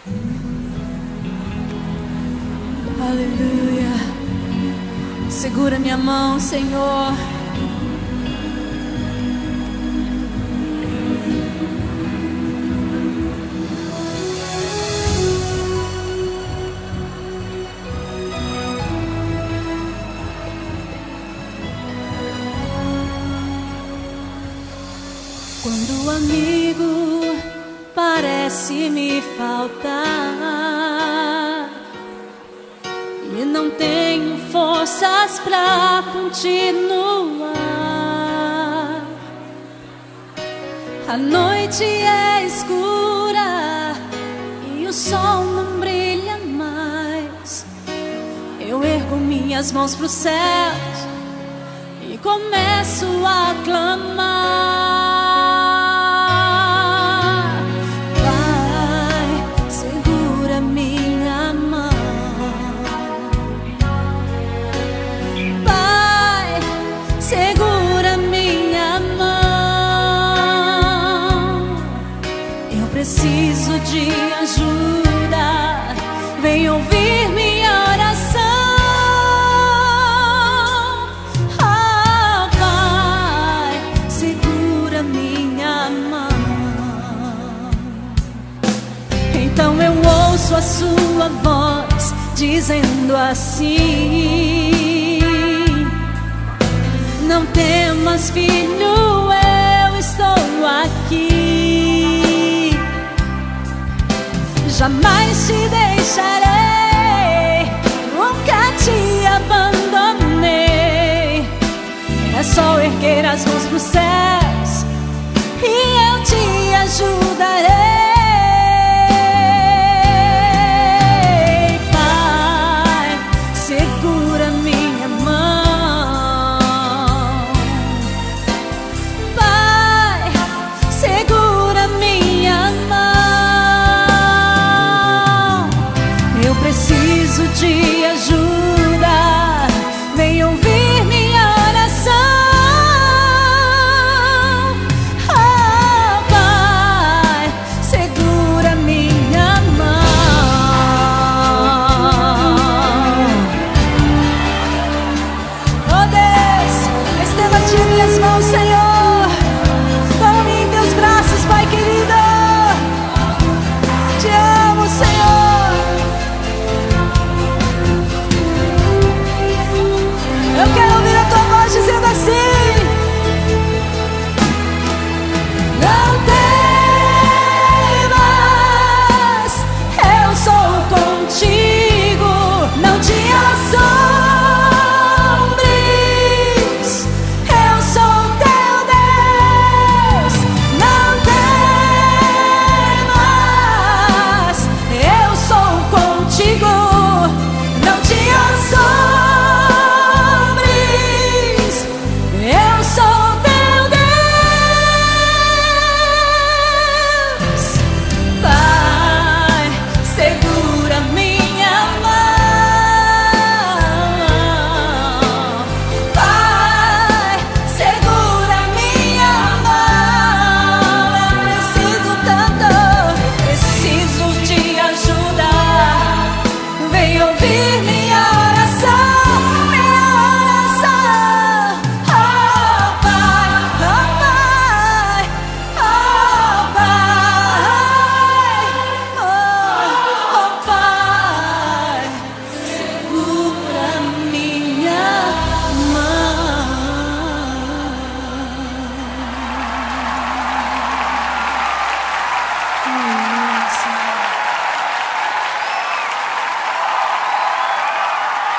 Aleluia. Segura minha mão, Senhor. Quando o amigo parece me faltar e não tenho forças pra continuar, a noite é escura e o sol não brilha mais. Eu ergo minhas mãos pros céus e começo a clamar. Preciso de ajuda, vem ouvir minha oração. Oh, Pai, segura minha mão. Então eu ouço a sua voz dizendo assim: não temas, filho, eu estou aqui. Jamais te deixarei, nunca te abandonei. É só erguer as mãos pro céu